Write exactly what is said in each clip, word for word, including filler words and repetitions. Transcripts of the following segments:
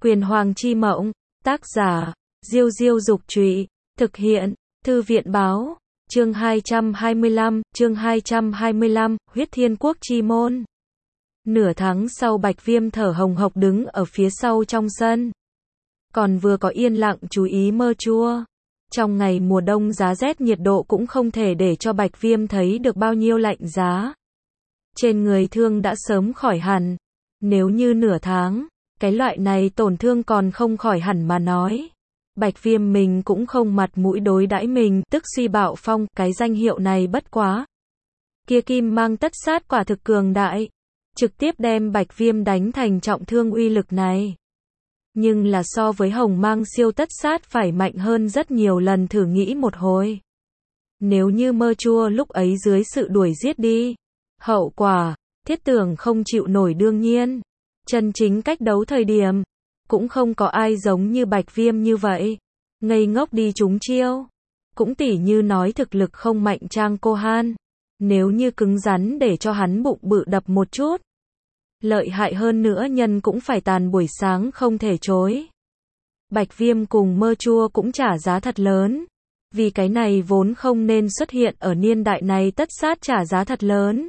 Quyền Hoàng chi mộng, tác giả, Diêu Diêu Dục Trụy, thực hiện, Thư viện Báo, chương hai trăm hai mươi lăm, chương hai trăm hai mươi lăm, huyết thiên quốc chi môn. Nửa tháng sau Bạch Viêm thở hồng hộc đứng ở phía sau trong sân. Còn vừa có yên lặng chú ý mơ chua. Trong ngày mùa đông giá rét nhiệt độ cũng không thể để cho Bạch Viêm thấy được bao nhiêu lạnh giá. Trên người thương đã sớm khỏi hẳn. Nếu như nửa tháng, cái loại này tổn thương còn không khỏi hẳn mà nói. Bạch Viêm mình cũng không mặt mũi đối đãi mình, tức suy bạo phong, cái danh hiệu này bất quá. Kia kim mang tất sát quả thực cường đại, trực tiếp đem Bạch Viêm đánh thành trọng thương uy lực này. Nhưng là so với hồng mang siêu tất sát phải mạnh hơn rất nhiều lần, thử nghĩ một hồi. Nếu như mơ chua lúc ấy dưới sự đuổi giết đi, hậu quả, thiết tưởng không chịu nổi. Đương nhiên, chân chính cách đấu thời điểm, cũng không có ai giống như Bạch Viêm như vậy, ngây ngốc đi trúng chiêu. Cũng tỉ như nói thực lực không mạnh Trang Cô Han, nếu như cứng rắn để cho hắn bụng bự đập một chút, lợi hại hơn nữa nhân cũng phải tàn buổi sáng không thể chối. Bạch Viêm cùng mơ chua cũng trả giá thật lớn, vì cái này vốn không nên xuất hiện ở niên đại này, tất sát trả giá thật lớn.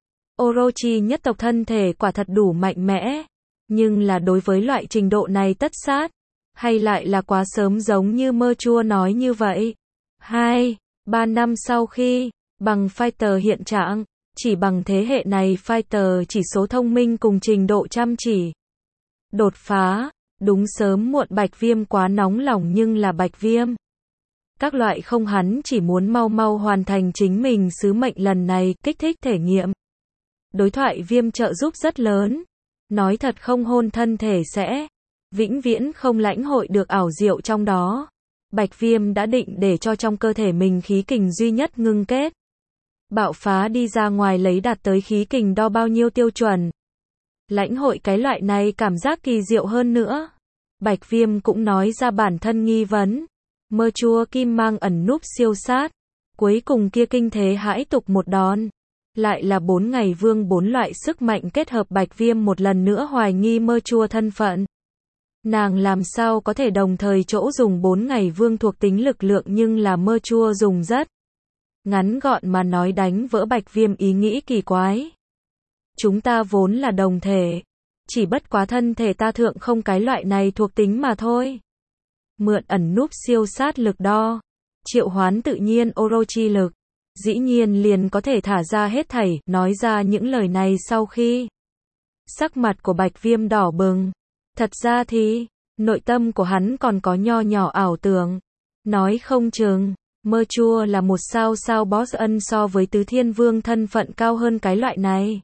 Orochi nhất tộc thân thể quả thật đủ mạnh mẽ, nhưng là đối với loại trình độ này tất sát, hay lại là quá sớm giống như mơ chua nói như vậy. Hai, ba năm sau khi, bằng fighter hiện trạng, chỉ bằng thế hệ này fighter chỉ số thông minh cùng trình độ chăm chỉ. Đột phá, đúng sớm muộn Bạch Viêm quá nóng lòng, nhưng là Bạch Viêm. Các loại không, hắn chỉ muốn mau mau hoàn thành chính mình sứ mệnh lần này, kích thích thể nghiệm. Đối thoại Viêm trợ giúp rất lớn. Nói thật không hôn thân thể sẽ vĩnh viễn không lãnh hội được ảo diệu trong đó. Bạch Viêm đã định để cho trong cơ thể mình khí kình duy nhất ngưng kết. Bạo phá đi ra ngoài lấy đạt tới khí kình đo bao nhiêu tiêu chuẩn. Lãnh hội cái loại này cảm giác kỳ diệu hơn nữa. Bạch Viêm cũng nói ra bản thân nghi vấn. Mơ chua kim mang ẩn núp siêu sát. Cuối cùng kia kinh thế hãi tục một đòn. Lại là bốn ngày vương, bốn loại sức mạnh kết hợp. Bạch Viêm một lần nữa hoài nghi mơ chua thân phận. Nàng làm sao có thể đồng thời chỗ dùng bốn ngày vương thuộc tính lực lượng, nhưng là mơ chua dùng rất ngắn gọn mà nói, đánh vỡ Bạch Viêm ý nghĩ kỳ quái. Chúng ta vốn là đồng thể, chỉ bất quá thân thể ta thượng không cái loại này thuộc tính mà thôi. Mượn ẩn núp siêu sát lực đo, triệu hoán tự nhiên Orochi lực, dĩ nhiên liền có thể thả ra hết thảy. Nói ra những lời này sau khi, sắc mặt của Bạch Viêm đỏ bừng. Thật ra thì, nội tâm của hắn còn có nho nhỏ ảo tưởng. Nói không chừng, mơ chua là một sao sao boss ân so với tứ thiên vương thân phận cao hơn cái loại này.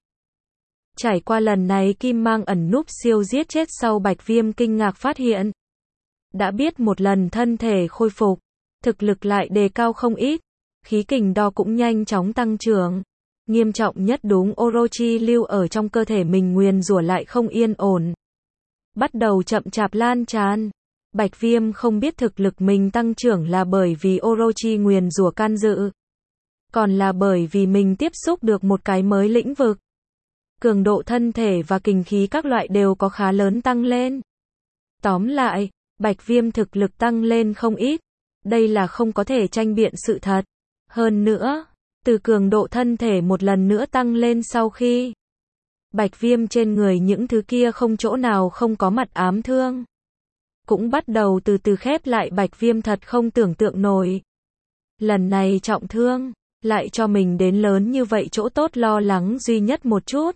Trải qua lần này kim mang ẩn núp siêu giết chết sau, Bạch Viêm kinh ngạc phát hiện. Đã biết một lần thân thể khôi phục, thực lực lại đề cao không ít. Khí kình đo cũng nhanh chóng tăng trưởng. Nghiêm trọng nhất đúng Orochi lưu ở trong cơ thể mình nguyền rủa lại không yên ổn, bắt đầu chậm chạp lan tràn. Bạch Viêm không biết thực lực mình tăng trưởng là bởi vì Orochi nguyền rủa can dự, còn là bởi vì mình tiếp xúc được một cái mới lĩnh vực. Cường độ thân thể và kình khí các loại đều có khá lớn tăng lên. Tóm lại, Bạch Viêm thực lực tăng lên không ít. Đây là không có thể tranh biện sự thật. Hơn nữa, từ cường độ thân thể một lần nữa tăng lên sau khi, Bạch Viêm trên người những thứ kia không chỗ nào không có mặt ám thương, cũng bắt đầu từ từ khép lại. Bạch Viêm thật không tưởng tượng nổi. Lần này trọng thương, lại cho mình đến lớn như vậy chỗ tốt. Lo lắng duy nhất một chút,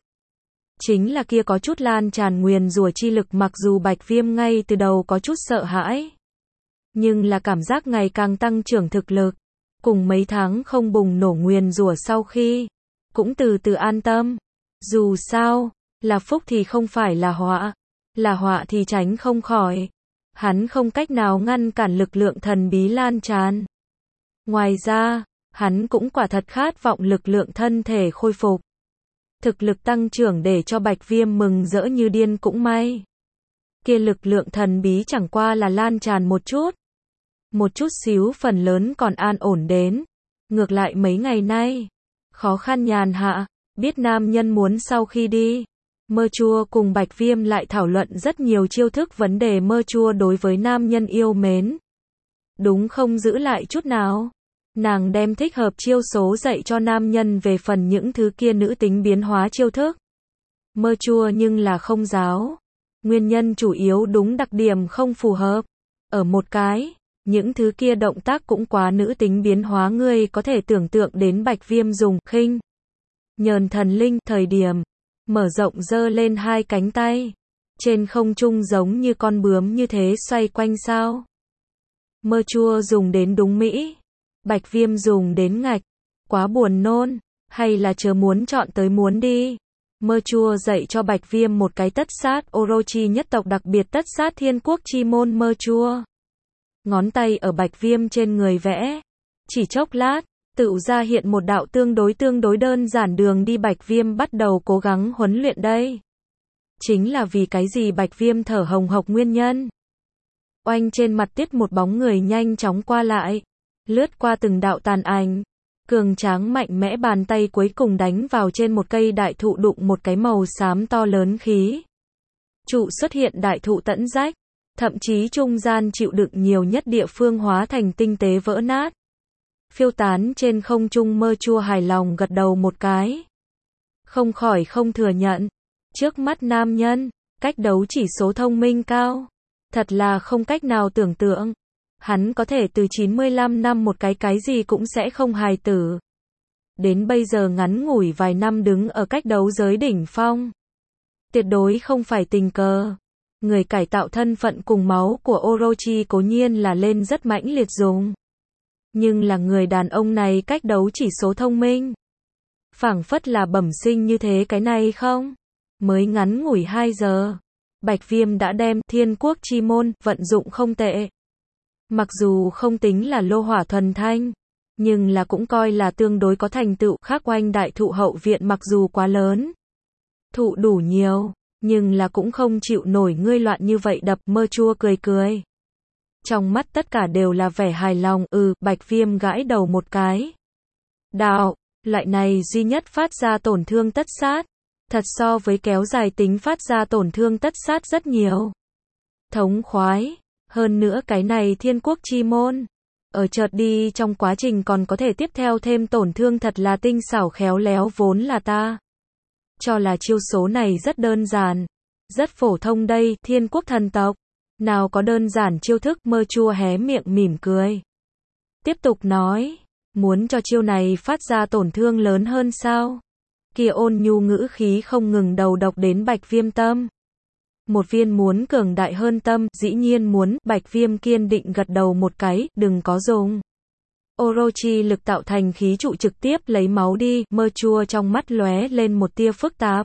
chính là kia có chút lan tràn nguyền rủa chi lực. Mặc dù Bạch Viêm ngay từ đầu có chút sợ hãi, nhưng là cảm giác ngày càng tăng trưởng thực lực, cùng mấy tháng không bùng nổ nguyền rủa sau khi, cũng từ từ an tâm. Dù sao, là phúc thì không phải là họa, là họa thì tránh không khỏi. Hắn không cách nào ngăn cản lực lượng thần bí lan tràn. Ngoài ra, hắn cũng quả thật khát vọng lực lượng thân thể khôi phục. Thực lực tăng trưởng để cho Bạch Viêm mừng rỡ như điên. Cũng may, kia lực lượng thần bí chẳng qua là lan tràn một chút. Một chút xíu, phần lớn còn an ổn đến. Ngược lại mấy ngày nay, khó khăn nhàn hạ, biết nam nhân muốn sau khi đi, Mơ chua cùng Bạch Viêm lại thảo luận rất nhiều chiêu thức vấn đề mơ chua đối với nam nhân yêu mến. Đúng không giữ lại chút nào. Nàng đem thích hợp chiêu số dạy cho nam nhân về phần những thứ kia nữ tính biến hóa chiêu thức. Mơ chua nhưng là không giáo. Nguyên nhân chủ yếu đúng đặc điểm không phù hợp. Ở một cái, những thứ kia động tác cũng quá nữ tính biến hóa ngươi có thể tưởng tượng đến Bạch Viêm dùng khinh nhờn thần linh thời điểm mở rộng giơ lên hai cánh tay trên không trung giống như con bướm như thế xoay quanh sao. Mơ chua dùng đến đúng mỹ, Bạch Viêm dùng đến ngạch, quá buồn nôn, hay là chớ muốn chọn tới muốn đi. Mơ chua dạy cho Bạch Viêm một cái tất sát Orochi nhất tộc đặc biệt tất sát thiên quốc chi môn mơ chua. Ngón tay ở Bạch Viêm trên người vẽ, chỉ chốc lát, tự ra hiện một đạo tương đối tương đối đơn giản đường đi Bạch Viêm bắt đầu cố gắng huấn luyện đây. Chính là vì cái gì Bạch Viêm thở hồng hộc nguyên nhân. Oanh trên mặt tiết một bóng người nhanh chóng qua lại, lướt qua từng đạo tàn ảnh. Cường tráng mạnh mẽ bàn tay cuối cùng đánh vào trên một cây đại thụ đụng một cái màu xám to lớn khí. Trụ xuất hiện đại thụ tận rách, thậm chí trung gian chịu đựng nhiều nhất địa phương hóa thành tinh tế vỡ nát. Phiêu tán trên không trung mơ chua hài lòng gật đầu một cái. Không khỏi không thừa nhận. Trước mắt nam nhân, cách đấu chỉ số thông minh cao. Thật là không cách nào tưởng tượng. Hắn có thể từ chín mươi lăm năm một cái cái gì cũng sẽ không hài tử. Đến bây giờ ngắn ngủi vài năm đứng ở cách đấu giới đỉnh phong. Tuyệt đối không phải tình cờ. Người cải tạo thân phận cùng máu của Orochi cố nhiên là lên rất mãnh liệt dùng. Nhưng là người đàn ông này cách đấu chỉ số thông minh. Phảng phất là bẩm sinh như thế cái này không? Mới ngắn ngủi hai giờ. Bạch Viêm đã đem thiên quốc chi môn vận dụng không tệ. Mặc dù không tính là lô hỏa thuần thanh, nhưng là cũng coi là tương đối có thành tựu. Khác oanh đại thụ hậu viện mặc dù quá lớn, thụ đủ nhiều, nhưng là cũng không chịu nổi ngươi loạn như vậy đập. Mơ chua cười cười. Trong mắt tất cả đều là vẻ hài lòng. Ừ, Bạch Viêm gãi đầu một cái. Đạo, loại này duy nhất phát ra tổn thương tất sát. Thật so với kéo dài tính phát ra tổn thương tất sát rất nhiều. Thống khoái. Hơn nữa cái này thiên quốc chi môn. Ở chợt đi trong quá trình còn có thể tiếp theo thêm tổn thương thật là tinh xảo khéo léo vốn là ta. Cho là chiêu số này rất đơn giản. Rất phổ thông đây, thiên quốc thần tộc. Nào có đơn giản chiêu thức. Mơ chua hé miệng mỉm cười. Tiếp tục nói. Muốn cho chiêu này phát ra tổn thương lớn hơn sao? Kia ôn nhu ngữ khí không ngừng đầu độc đến Bạch Viêm tâm. Một viên muốn cường đại hơn tâm, dĩ nhiên muốn. Bạch Viêm kiên định gật đầu một cái, đừng có dùng Orochi lực tạo thành khí trụ trực tiếp lấy máu đi. Mơ chua trong mắt lóe lên một tia phức tạp.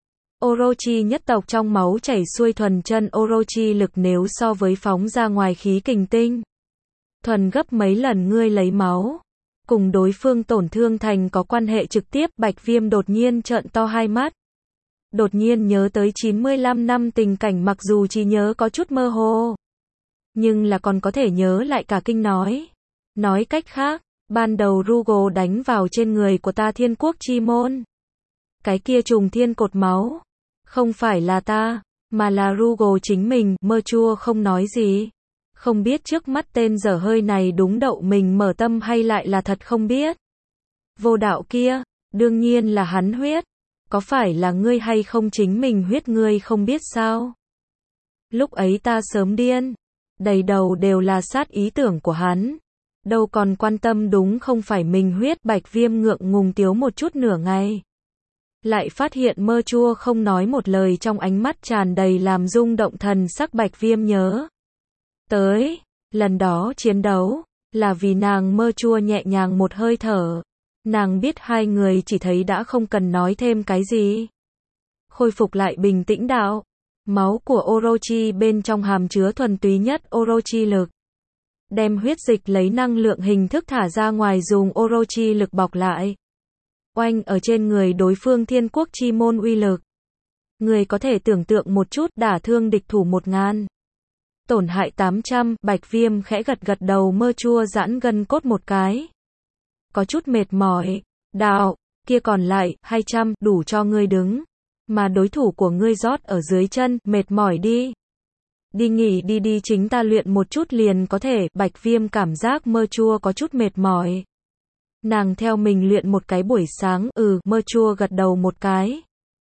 Orochi nhất tộc trong máu chảy xuôi thuần chân Orochi lực nếu so với phóng ra ngoài khí kình tinh thuần gấp mấy lần ngươi lấy máu, cùng đối phương tổn thương thành có quan hệ trực tiếp. Bạch Viêm đột nhiên trợn to hai mắt. Đột nhiên nhớ tới chín mươi lăm năm tình cảnh, mặc dù chỉ nhớ có chút mơ hồ, nhưng là còn có thể nhớ lại cả kinh nói. Nói cách khác, ban đầu Rugo đánh vào trên người của ta thiên quốc chi môn. Cái kia trùng thiên cột máu, không phải là ta, mà là Rugo chính mình. Mơ chua không nói gì. Không biết trước mắt tên dở hơi này đúng đậu mình mở tâm hay lại là thật không biết. Vô đạo kia, đương nhiên là hắn huyết. Có phải là ngươi hay không chính mình huyết ngươi không biết sao? Lúc ấy ta sớm điên. Đầy đầu đều là sát ý tưởng của hắn. Đâu còn quan tâm đúng không phải mình huyết. Bạch Viêm ngượng ngùng tiếu một chút nửa ngày. Lại phát hiện mơ chua không nói một lời, trong ánh mắt tràn đầy làm rung động thần sắc. Bạch Viêm nhớ tới, lần đó chiến đấu, là vì nàng. Mơ chua nhẹ nhàng một hơi thở. Nàng biết hai người chỉ thấy đã không cần nói thêm cái gì. Khôi phục lại bình tĩnh đạo. Máu của Orochi bên trong hàm chứa thuần túy nhất Orochi lực. Đem huyết dịch lấy năng lượng hình thức thả ra ngoài, dùng Orochi lực bọc lại. Oanh ở trên người đối phương thiên quốc chi môn uy lực. Người có thể tưởng tượng một chút, đả thương địch thủ một ngàn. Tổn hại tám trăm. Bạch Viêm khẽ gật gật đầu. Mơ chua giãn gân cốt một cái. Có chút mệt mỏi. Đạo, kia còn lại, hai trăm, đủ cho ngươi đứng. mà đối thủ của ngươi rót ở dưới chân, mệt mỏi đi. Đi nghỉ đi đi chính ta luyện một chút liền có thể, Bạch Viêm cảm giác Mơ Chua có chút mệt mỏi. Nàng theo mình luyện một cái buổi sáng, ừ, Mơ Chua gật đầu một cái.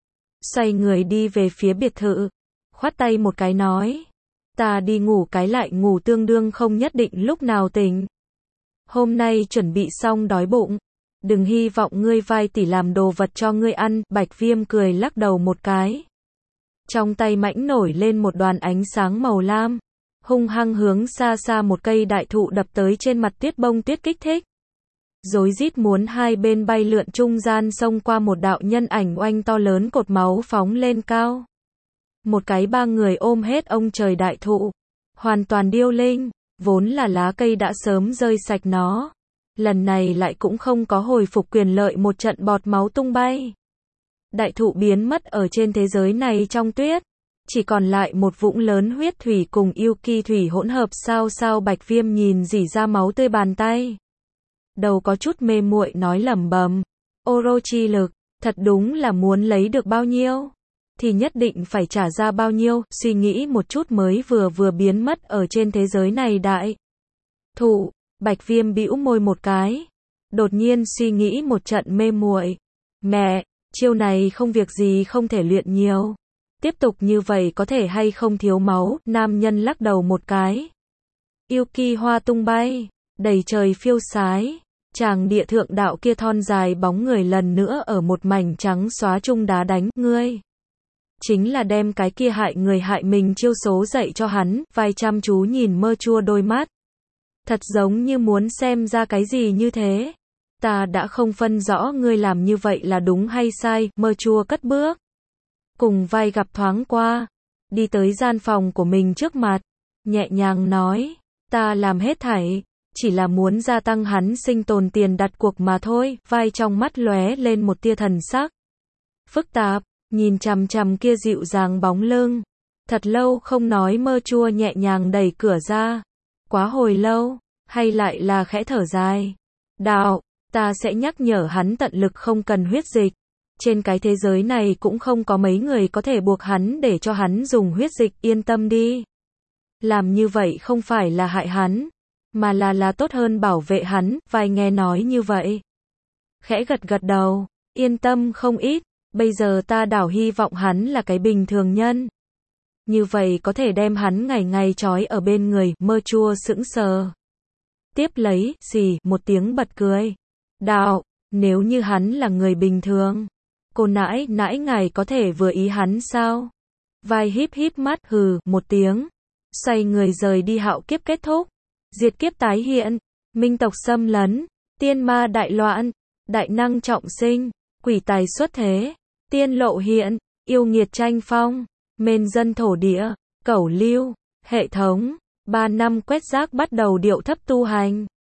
Xoay người đi về phía biệt thự, khoát tay một cái nói. Ta đi ngủ cái lại ngủ tương đương không nhất định lúc nào tỉnh. Hôm nay chuẩn bị xong đói bụng. Đừng hy vọng ngươi vai tỷ làm đồ vật cho ngươi ăn, Bạch Viêm cười lắc đầu một cái. Trong tay mãnh nổi lên một đoàn ánh sáng màu lam, hung hăng hướng xa xa một cây đại thụ đập tới trên mặt Tuyết Bông Tuyết kích thích. Rối rít muốn hai bên bay lượn trung gian xông qua một đạo nhân ảnh oanh to lớn cột máu phóng lên cao. Một cái ba người ôm hết ông trời đại thụ, hoàn toàn điêu linh, vốn là lá cây đã sớm rơi sạch nó. Lần này lại cũng không có hồi phục quyền lợi một trận bọt máu tung bay. Đại thụ biến mất ở trên thế giới này trong tuyết. Chỉ còn lại một vũng lớn huyết thủy cùng yêu kỳ thủy hỗn hợp sao sao Bạch Viêm nhìn rỉ ra máu tươi bàn tay. Đầu có chút mê muội nói lẩm bẩm. Orochi lực, thật đúng là muốn lấy được bao nhiêu, thì nhất định phải trả ra bao nhiêu, suy nghĩ một chút mới vừa vừa biến mất ở trên thế giới này đại. Thụ, Bạch Viêm bĩu môi một cái. Đột nhiên suy nghĩ một trận mê muội. Mẹ, chiêu này không việc gì không thể luyện nhiều. Tiếp tục như vậy có thể hay không thiếu máu, nam nhân lắc đầu một cái. Yêu kỳ hoa tung bay, đầy trời phiêu sái. Chàng địa thượng đạo kia thon dài bóng người lần nữa ở một mảnh trắng xóa trung đá đánh, ngươi. Chính là đem cái kia hại người hại mình chiêu số dạy cho hắn, vai chăm chú nhìn Mơ Chua đôi mắt. Thật giống như muốn xem ra cái gì như thế. Ta đã không phân rõ ngươi làm như vậy là đúng hay sai, Mơ Chua cất bước. Cùng vai gặp thoáng qua, đi tới gian phòng của mình trước mặt, nhẹ nhàng nói, ta làm hết thảy, chỉ là muốn gia tăng hắn sinh tồn tiền đặt cuộc mà thôi, vai trong mắt lóe lên một tia thần sắc. Phức tạp, nhìn chằm chằm kia dịu dàng bóng lưng. Thật lâu không nói Mơ Chua nhẹ nhàng đẩy cửa ra. Quá hồi lâu, hay lại là khẽ thở dài. Đạo, ta sẽ nhắc nhở hắn tận lực không cần huyết dịch. Trên cái thế giới này cũng không có mấy người có thể buộc hắn để cho hắn dùng huyết dịch, yên tâm đi. Làm như vậy không phải là hại hắn, mà là là tốt hơn bảo vệ hắn, vai nghe nói như vậy. Khẽ gật gật đầu, yên tâm không ít, bây giờ ta đảo hy vọng hắn là cái bình thường nhân. Như vậy có thể đem hắn ngày ngày trói ở bên người, Mơ Chua sững sờ. Tiếp lấy, xì, một tiếng bật cười. Đạo, nếu như hắn là người bình thường, cô nãi, nãi ngài có thể vừa ý hắn sao? Vai híp híp mắt, hừ, một tiếng. Xoay người rời đi hạo kiếp kết thúc. Diệt kiếp tái hiện, minh tộc xâm lấn, tiên ma đại loạn, đại năng trọng sinh, quỷ tài xuất thế, tiên lộ hiện, yêu nghiệt tranh phong, mền dân thổ địa, cẩu lưu, hệ thống, ba năm quét rác bắt đầu điệu thấp tu hành.